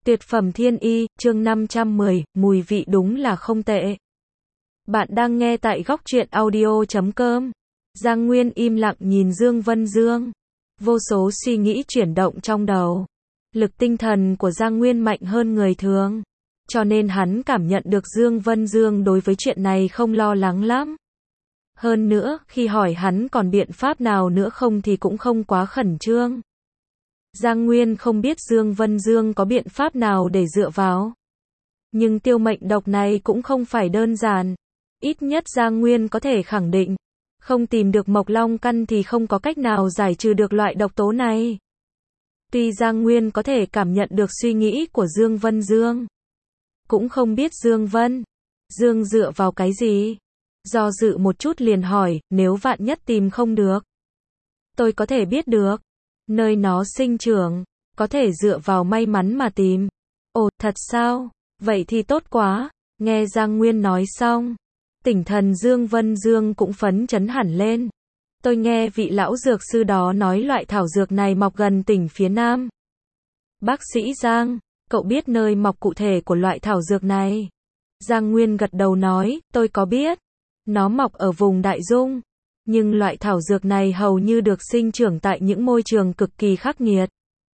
Tuyệt phẩm thiên y, chương 510, mùi vị đúng là không tệ. Bạn đang nghe tại góc truyện audio.com. Giang Nguyên im lặng nhìn Dương Vân Dương. Vô số suy nghĩ chuyển động trong đầu. Lực tinh thần của Giang Nguyên mạnh hơn người thường. Cho nên hắn cảm nhận được Dương Vân Dương đối với chuyện này không lo lắng lắm. Hơn nữa, khi hỏi hắn còn biện pháp nào nữa không thì cũng không quá khẩn trương. Giang Nguyên không biết Dương Vân Dương có biện pháp nào để dựa vào. Nhưng tiêu mệnh độc này cũng không phải đơn giản. Ít nhất Giang Nguyên có thể khẳng định, không tìm được Mộc Long căn thì không có cách nào giải trừ được loại độc tố này. Tuy Giang Nguyên có thể cảm nhận được suy nghĩ của Dương Vân Dương, cũng không biết Dương Vân Dương dựa vào cái gì. Do dự một chút liền hỏi, nếu vạn nhất tìm không được, tôi có thể biết được nơi nó sinh trưởng, có thể dựa vào may mắn mà tìm. Ồ, thật sao? Vậy thì tốt quá. Nghe Giang Nguyên nói xong, tinh thần Dương Vân Dương cũng phấn chấn hẳn lên. Tôi nghe vị lão dược sư đó nói loại thảo dược này mọc gần tỉnh phía Nam. Bác sĩ Giang, cậu biết nơi mọc cụ thể của loại thảo dược này? Giang Nguyên gật đầu nói, tôi có biết. Nó mọc ở vùng Đại Dung. Nhưng loại thảo dược này hầu như được sinh trưởng tại những môi trường cực kỳ khắc nghiệt.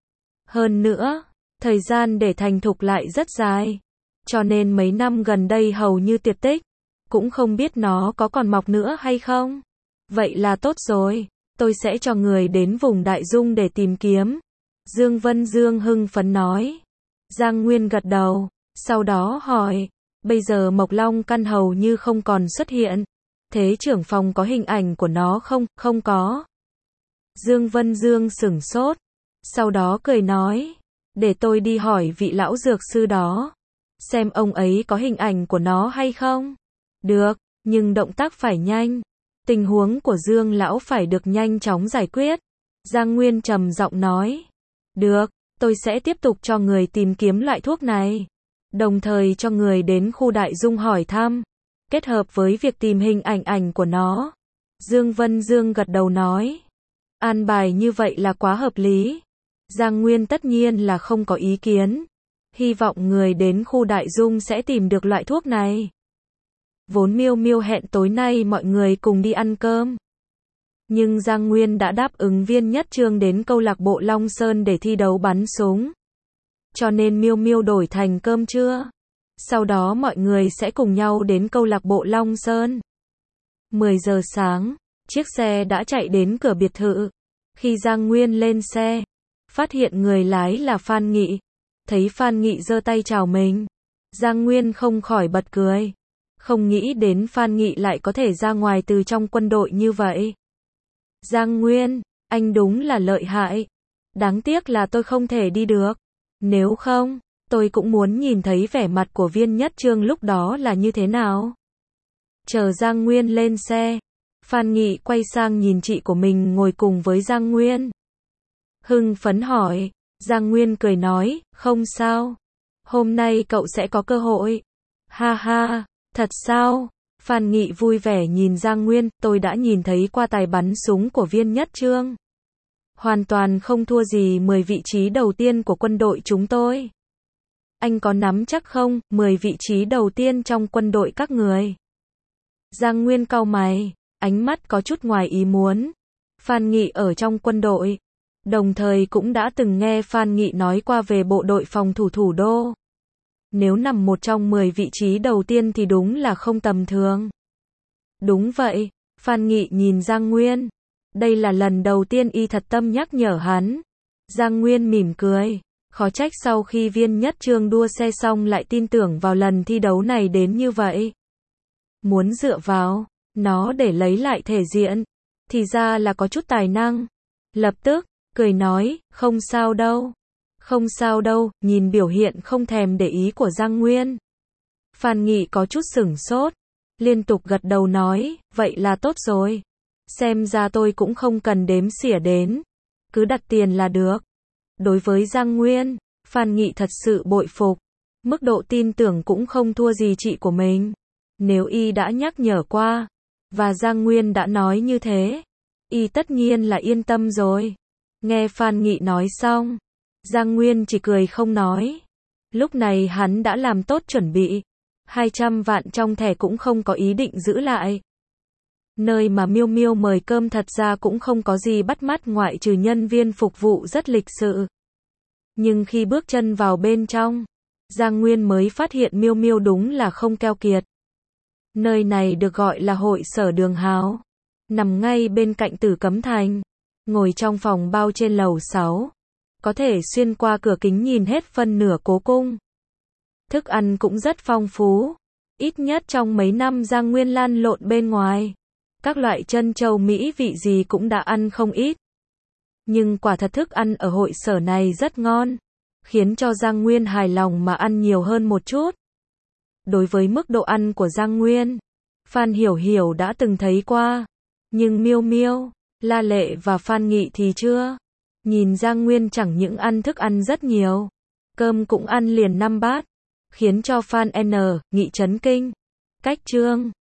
Hơn nữa, thời gian để thành thục lại rất dài. Cho nên mấy năm gần đây hầu như tuyệt tích. Cũng không biết nó có còn mọc nữa hay không. Vậy là tốt rồi. Tôi sẽ cho người đến vùng Đại Dung để tìm kiếm. Dương Vân Dương hưng phấn nói. Giang Nguyên gật đầu. Sau đó hỏi. Bây giờ Mộc Long căn hầu như không còn xuất hiện. Thế trưởng phòng có hình ảnh của nó không? Không có. Dương Vân Dương sửng sốt. Sau đó cười nói. Để tôi đi hỏi vị lão dược sư đó. Xem ông ấy có hình ảnh của nó hay không? Được, nhưng động tác phải nhanh. Tình huống của Dương lão phải được nhanh chóng giải quyết. Giang Nguyên trầm giọng nói. Được, tôi sẽ tiếp tục cho người tìm kiếm loại thuốc này. Đồng thời cho người đến khu Đại Dung hỏi thăm. Kết hợp với việc tìm hình ảnh của nó. Dương Vân Dương gật đầu nói. An bài như vậy là quá hợp lý. Giang Nguyên tất nhiên là không có ý kiến. Hy vọng người đến khu Đại Dung sẽ tìm được loại thuốc này. Vốn Miêu Miêu hẹn tối nay mọi người cùng đi ăn cơm. Nhưng Giang Nguyên đã đáp ứng Viên Nhất Trương đến câu lạc bộ Long Sơn để thi đấu bắn súng. Cho nên Miêu Miêu đổi thành cơm trưa. Sau đó mọi người sẽ cùng nhau đến câu lạc bộ Long Sơn. 10 giờ sáng, chiếc xe đã chạy đến cửa biệt thự. Khi Giang Nguyên lên xe, phát hiện người lái là Phan Nghị. Thấy Phan Nghị giơ tay chào mình, Giang Nguyên không khỏi bật cười. Không nghĩ đến Phan Nghị lại có thể ra ngoài từ trong quân đội như vậy. Giang Nguyên, anh đúng là lợi hại. Đáng tiếc là tôi không thể đi được. Nếu không, tôi cũng muốn nhìn thấy vẻ mặt của Viên Nhất Trương lúc đó là như thế nào. Chờ Giang Nguyên lên xe, Phan Nghị quay sang nhìn chị của mình ngồi cùng với Giang Nguyên. Hưng phấn hỏi, Giang Nguyên cười nói, không sao. Hôm nay cậu sẽ có cơ hội. Ha ha, thật sao? Phan Nghị vui vẻ nhìn Giang Nguyên, tôi đã nhìn thấy qua tài bắn súng của Viên Nhất Trương. Hoàn toàn không thua gì 10 vị trí đầu tiên của quân đội chúng tôi. Anh có nắm chắc không, 10 vị trí đầu tiên trong quân đội các người? Giang Nguyên cau mày, ánh mắt có chút ngoài ý muốn. Phan Nghị ở trong quân đội, đồng thời cũng đã từng nghe Phan Nghị nói qua về bộ đội phòng thủ thủ đô. Nếu nằm một trong 10 vị trí đầu tiên thì đúng là không tầm thường. Đúng vậy, Phan Nghị nhìn Giang Nguyên. Đây là lần đầu tiên y thật tâm nhắc nhở hắn. Giang Nguyên mỉm cười. Khó trách sau khi Viên Nhất Trương đua xe xong lại tin tưởng vào lần thi đấu này đến như vậy. Muốn dựa vào nó để lấy lại thể diện. Thì ra là có chút tài năng. Lập tức, cười nói, không sao đâu. Không sao đâu, nhìn biểu hiện không thèm để ý của Giang Nguyên. Phan Nghị có chút sửng sốt. Liên tục gật đầu nói, vậy là tốt rồi. Xem ra tôi cũng không cần đếm xỉa đến. Cứ đặt tiền là được. Đối với Giang Nguyên, Phan Nghị thật sự bội phục. Mức độ tin tưởng cũng không thua gì chị của mình. Nếu y đã nhắc nhở qua, và Giang Nguyên đã nói như thế, y tất nhiên là yên tâm rồi. Nghe Phan Nghị nói xong, Giang Nguyên chỉ cười không nói. Lúc này hắn đã làm tốt chuẩn bị. 200 vạn trong thẻ cũng không có ý định giữ lại. Nơi mà Miêu Miêu mời cơm thật ra cũng không có gì bắt mắt ngoại trừ nhân viên phục vụ rất lịch sự. Nhưng khi bước chân vào bên trong, Giang Nguyên mới phát hiện Miêu Miêu đúng là không keo kiệt. Nơi này được gọi là hội sở Đường Hào, nằm ngay bên cạnh Tử Cấm Thành, ngồi trong phòng bao trên lầu 6, có thể xuyên qua cửa kính nhìn hết phân nửa cố cung. Thức ăn cũng rất phong phú, ít nhất trong mấy năm Giang Nguyên lăn lộn bên ngoài, các loại trân châu mỹ vị gì cũng đã ăn không ít. Nhưng quả thật thức ăn ở hội sở này rất ngon, khiến cho Giang Nguyên hài lòng mà ăn nhiều hơn một chút. Đối với mức độ ăn của Giang Nguyên, Phan Hiểu Hiểu đã từng thấy qua, nhưng Miêu Miêu, La Lệ và Phan Nghị thì chưa. Nhìn Giang Nguyên chẳng những ăn thức ăn rất nhiều, cơm cũng ăn liền 5 bát, khiến cho Phan Nghị chấn kinh. Cách Trương